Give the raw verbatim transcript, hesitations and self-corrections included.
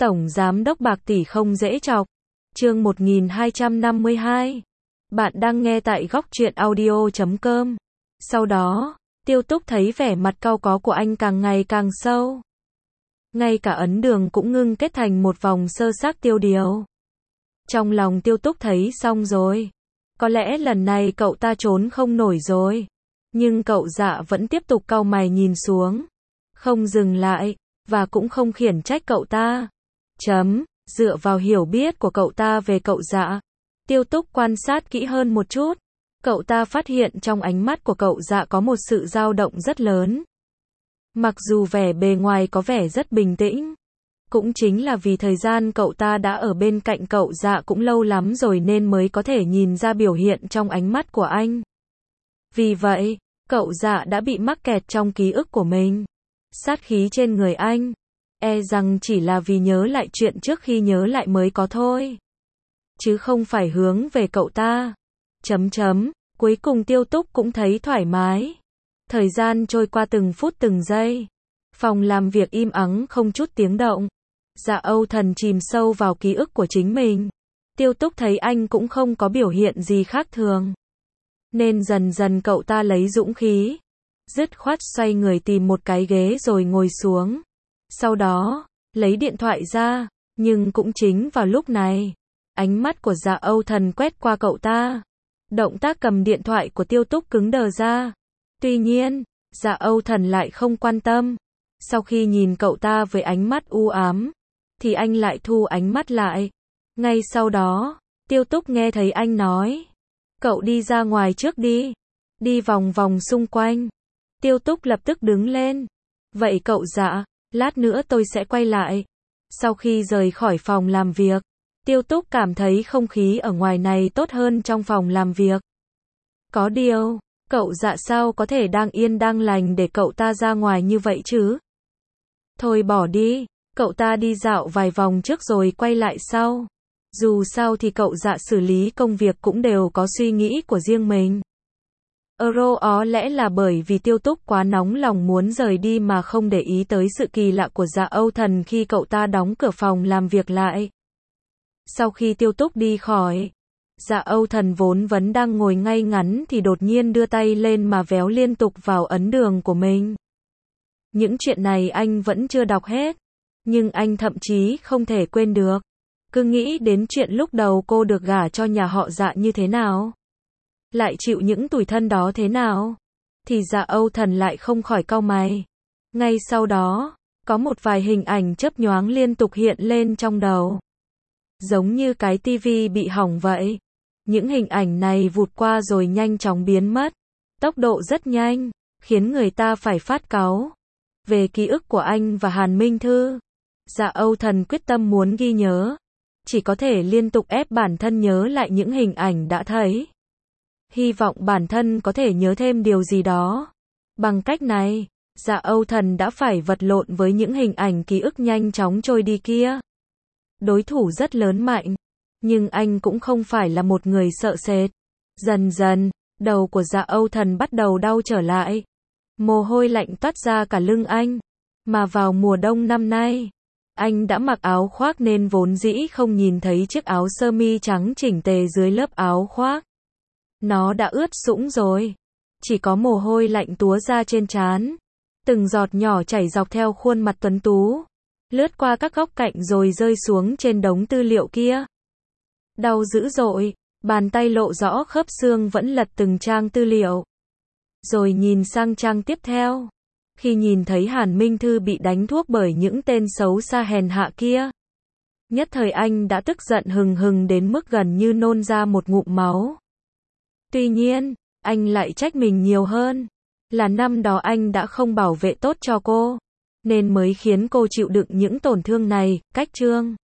Tổng Giám đốc bạc tỷ không dễ chọc. Chương một nghìn hai trăm năm mươi hai. Bạn đang nghe tại góc truyện audio chấm com. Sau đó, Tiêu Túc thấy vẻ mặt cau có của anh càng ngày càng sâu. Ngay cả ấn đường cũng ngưng kết thành một vòng sơ xác tiêu điều. Trong lòng Tiêu Túc thấy xong rồi. Có lẽ lần này cậu ta trốn không nổi rồi. Nhưng cậu Dạ vẫn tiếp tục cau mày nhìn xuống. Không dừng lại, và cũng không khiển trách cậu ta. Chấm, dựa vào hiểu biết của cậu ta về cậu Dạ, Tiêu Túc quan sát kỹ hơn một chút. Cậu ta phát hiện trong ánh mắt của cậu Dạ có một sự dao động rất lớn. Mặc dù vẻ bề ngoài có vẻ rất bình tĩnh. Cũng chính là vì thời gian cậu ta đã ở bên cạnh cậu Dạ cũng lâu lắm rồi nên mới có thể nhìn ra biểu hiện trong ánh mắt của anh. Vì vậy, cậu Dạ đã bị mắc kẹt trong ký ức của mình. Sát khí trên người anh, e rằng chỉ là vì nhớ lại chuyện trước khi nhớ lại mới có thôi. Chứ không phải hướng về cậu ta. Chấm chấm, cuối cùng Tiêu Túc cũng thấy thoải mái. Thời gian trôi qua từng phút từng giây. Phòng làm việc im ắng không chút tiếng động. Dạ Âu Thần chìm sâu vào ký ức của chính mình. Tiêu Túc thấy anh cũng không có biểu hiện gì khác thường. Nên dần dần cậu ta lấy dũng khí. Dứt khoát xoay người tìm một cái ghế rồi ngồi xuống. Sau đó, lấy điện thoại ra. Nhưng cũng chính vào lúc này, ánh mắt của Dạ Âu Thần quét qua cậu ta. Động tác cầm điện thoại của Tiêu Túc cứng đờ ra. Tuy nhiên, Dạ Âu Thần lại không quan tâm. Sau khi nhìn cậu ta với ánh mắt u ám, thì anh lại thu ánh mắt lại. Ngay sau đó, Tiêu Túc nghe thấy anh nói. Cậu đi ra ngoài trước đi. Đi vòng vòng xung quanh. Tiêu Túc lập tức đứng lên. Vậy cậu Dạ, lát nữa tôi sẽ quay lại. Sau khi rời khỏi phòng làm việc, Tiêu Túc cảm thấy không khí ở ngoài này tốt hơn trong phòng làm việc. Có điều, cậu Dạ sao có thể đang yên đang lành để cậu ta ra ngoài như vậy chứ? Thôi bỏ đi, cậu ta đi dạo vài vòng trước rồi quay lại sau. Dù sao thì cậu Dạ xử lý công việc cũng đều có suy nghĩ của riêng mình. Euro ó lẽ là bởi vì Tiêu Túc quá nóng lòng muốn rời đi mà không để ý tới sự kỳ lạ của Dạ Âu Thần khi cậu ta đóng cửa phòng làm việc lại. Sau khi Tiêu Túc đi khỏi, Dạ Âu Thần vốn vẫn đang ngồi ngay ngắn thì đột nhiên đưa tay lên mà véo liên tục vào ấn đường của mình. Những chuyện này anh vẫn chưa đọc hết, nhưng anh thậm chí không thể quên được. Cứ nghĩ đến chuyện lúc đầu cô được gả cho nhà họ Dạ như thế nào, lại chịu những tủi thân đó thế nào, thì Dạ Âu Thần lại không khỏi cau mày. Ngay sau đó, có một vài hình ảnh chớp nhoáng liên tục hiện lên trong đầu. Giống như cái tivi bị hỏng vậy. Những hình ảnh này vụt qua rồi nhanh chóng biến mất. Tốc độ rất nhanh, khiến người ta phải phát cáu. Về ký ức của anh và Hàn Minh Thư, Dạ Âu Thần quyết tâm muốn ghi nhớ. Chỉ có thể liên tục ép bản thân nhớ lại những hình ảnh đã thấy. Hy vọng bản thân có thể nhớ thêm điều gì đó. Bằng cách này, Dạ Âu Thần đã phải vật lộn với những hình ảnh ký ức nhanh chóng trôi đi kia. Đối thủ rất lớn mạnh, nhưng anh cũng không phải là một người sợ sệt. Dần dần, đầu của Dạ Âu Thần bắt đầu đau trở lại. Mồ hôi lạnh toát ra cả lưng anh. Mà vào mùa đông năm nay, anh đã mặc áo khoác nên vốn dĩ không nhìn thấy chiếc áo sơ mi trắng chỉnh tề dưới lớp áo khoác. Nó đã ướt sũng rồi. Chỉ có mồ hôi lạnh túa ra trên trán. Từng giọt nhỏ chảy dọc theo khuôn mặt tuấn tú. Lướt qua các góc cạnh rồi rơi xuống trên đống tư liệu kia. Đau dữ dội, bàn tay lộ rõ khớp xương vẫn lật từng trang tư liệu. Rồi nhìn sang trang tiếp theo. Khi nhìn thấy Hàn Minh Thư bị đánh thuốc bởi những tên xấu xa hèn hạ kia. Nhất thời anh đã tức giận hừng hừng đến mức gần như nôn ra một ngụm máu. Tuy nhiên, anh lại trách mình nhiều hơn. Là năm đó anh đã không bảo vệ tốt cho cô. Nên mới khiến cô chịu đựng những tổn thương này. Cách chương